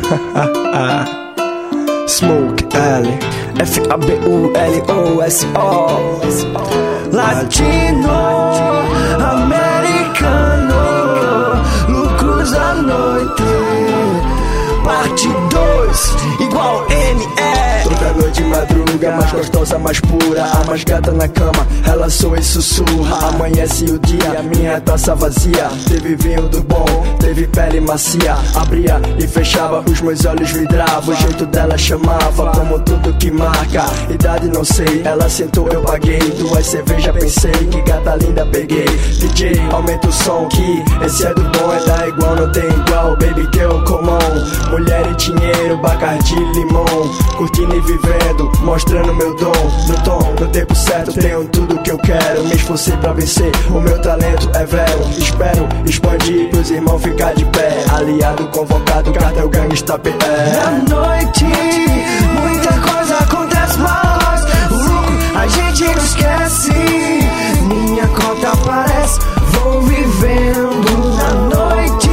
Smoke L F-A-B-U-L-O-S-O Latino Americano, lucros à noite, parte 2, igual N.E. Toda noite madruga, mais gostosa, mais pura, a mais gata na cama, ela soa e sussurra. Amanhece o dia, minha taça vazia. Teve vinho do bom, teve pele macia. Abria e fechava, os meus olhos vidravam. O jeito dela chamava, como tudo que marca. Idade não sei, ela sentou, eu paguei. 2 cervejas, pensei, que gata linda peguei. DJ, aumenta o som, que esse é do bom, é da igual, não tem igual. Baby girl, come on, mulher e dinheiro, Bacardi, limão. Curtindo e vivendo, mostrando meu dom. No tom, no tempo certo, tenho tudo que eu quero. Me esforcei pra vencer, o meu talento é vero. Espero expandir pros irmãos ficar de pé. Aliado, convocado, cartel gangsta PR. Na noite, muita coisa acontece, mas o lucro a gente não esquece. Minha conta aparece, vou vivendo. Na noite,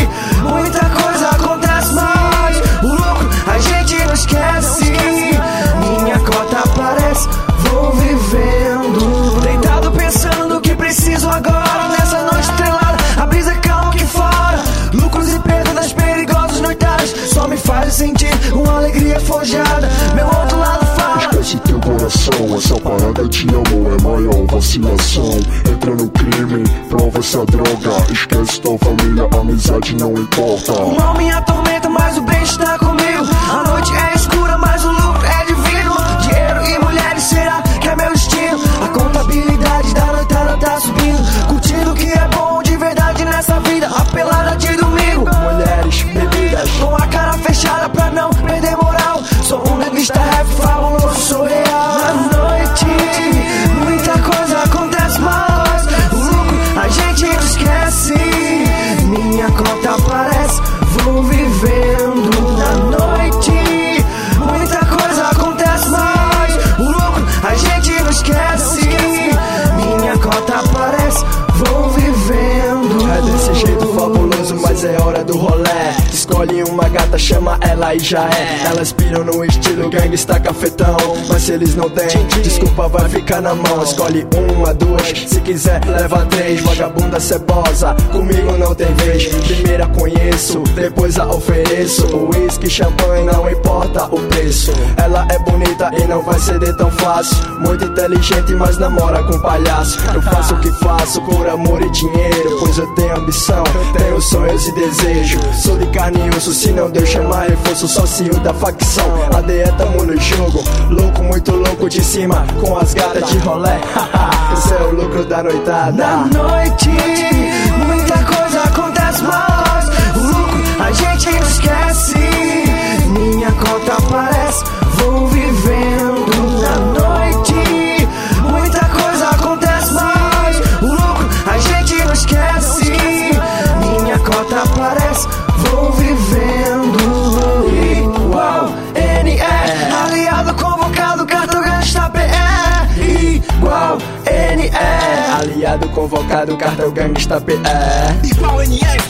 muita coisa acontece, mas o lucro a gente não esquece. Minha cota aparece, vou vivendo. Deitado pensando no que preciso agora. Nessa noite estrelada, a brisa calma aqui fora. Lucros e perdas das perigosas noitadas só me faz sentir uma alegria forjada. Meu outro lado fala: esquece teu coração, essa parada te amo é maior vacilação. Entra no crime, prova essa droga. Esquece tua família, amizade não importa. O mal me atormenta, mas o bem está comigo. A noite é escura, mas o lucro é divino. Dinheiro e mulheres, será que é meu destino? A contabilidade da noitada tá subindo. Curtindo o que é bom de verdade nessa vida. A pelada de domingo, mulheres, bebidas, com a cara fechada pra não perder moral. Sou um gangsta rap fabuloso, sou real. Na noite, muita coisa acontece, mas o lucro a gente não esquece. Minha conta aparece, vou vivendo. Na noite, muita coisa acontece, mas o lucro a gente não esquece. Minha cota aparece, vou vivendo. É desse jeito fabuloso, mas é hora do rolé. Escolhe uma gata, chama ela e já é. Elas piram no estilo gangsta cafetão, mas se eles não têm, desculpa, vai ficar na mão. Escolhe 1, 2, se quiser leva 3. Vagabunda cebosa, comigo não tem vez. Primeira conheço, depois a ofereço. Whisky, champanhe, não importa o preço. Ela é bonita e não vai ceder tão fácil. Muito inteligente, mas namora com palhaço. Eu faço o que faço por amor e dinheiro, pois eu tenho ambição, tenho sonhos e desejo. Sou de carne e osso, se não Deus chamar reforço. Sócio da facção, ADE tamo no jogo. Louco, muito louco de cima, com as gatas de rolé. Esse é o lucro da noitada. Na noite, muita coisa acontece, mas o lucro a gente não esquece. Minha conta aparece, vou vivendo. Na noite, muita coisa acontece, mas o lucro a gente não esquece. Minha cota aparece, vou vivendo. Igual N.E. Aliado, convocado, cartão gangsta PR. Igual N.E. Aliado, convocado, cartel gangsta PR. Igual N.E.